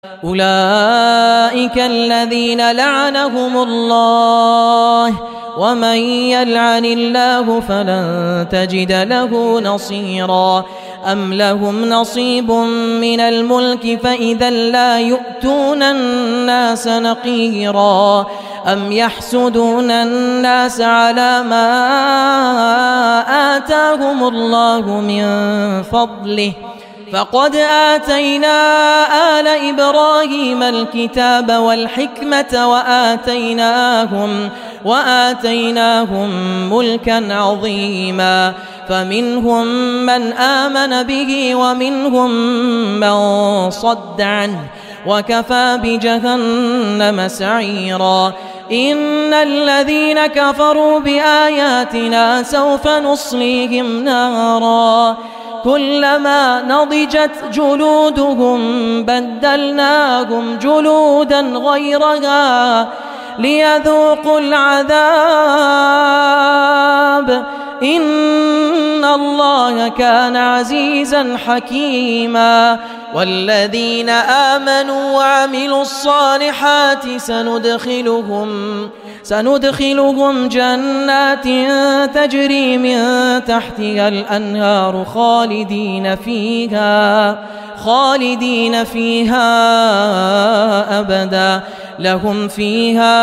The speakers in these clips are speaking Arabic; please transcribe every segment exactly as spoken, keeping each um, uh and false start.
أولئك الذين لعنهم الله ومن يلعن الله فلن تجد له نصيرا. أم لهم نصيب من الملك فإذا لا يؤتون الناس نقيرا. أم يحسدون الناس على ما آتاهم الله من فضله فقد آتينا آل إبراهيم الكتاب والحكمة وآتيناهم, وآتيناهم ملكا عظيما. فمنهم من آمن به ومنهم من صد عنه وكفى بجهنم سعيرا. إن الذين كفروا بآياتنا سوف نصليهم نارا كلما نضجت جلودهم بدلناهم جلودا غيرها ليذوقوا العذاب إن الله كان عزيزا حكيما. والذين آمنوا وعملوا الصالحات سندخلهم سندخلهم جنات تجري من تحتها الأنهار خالدين فيها خالدين فيها أبدا لهم فيها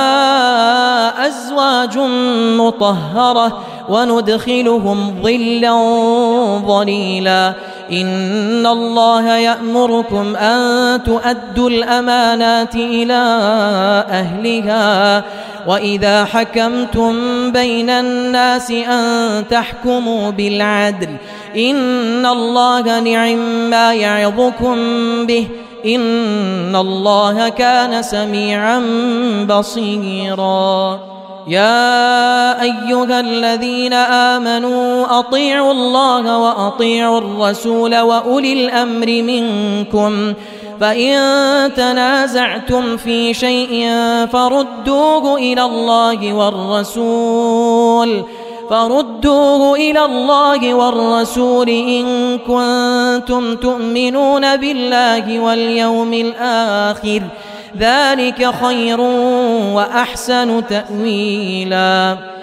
أزواج مطهرة وندخلهم ظلا ظليلا. إن الله يأمركم أن تؤدوا الأمانات إلى أهلها وإذا حكمتم بين الناس أن تحكموا بالعدل إن الله نعم ما يعظكم به إن الله كان سميعا بصيرا. يا أيها الذين آمنوا أطيعوا الله وأطيعوا الرسول وأولي الأمر منكم فإن تنازعتم في شيء فردوه إلى الله والرسول فردوه إلى الله والرسول إن كنتم تؤمنون بالله واليوم الآخر ذلك خير وأحسن تأويلا.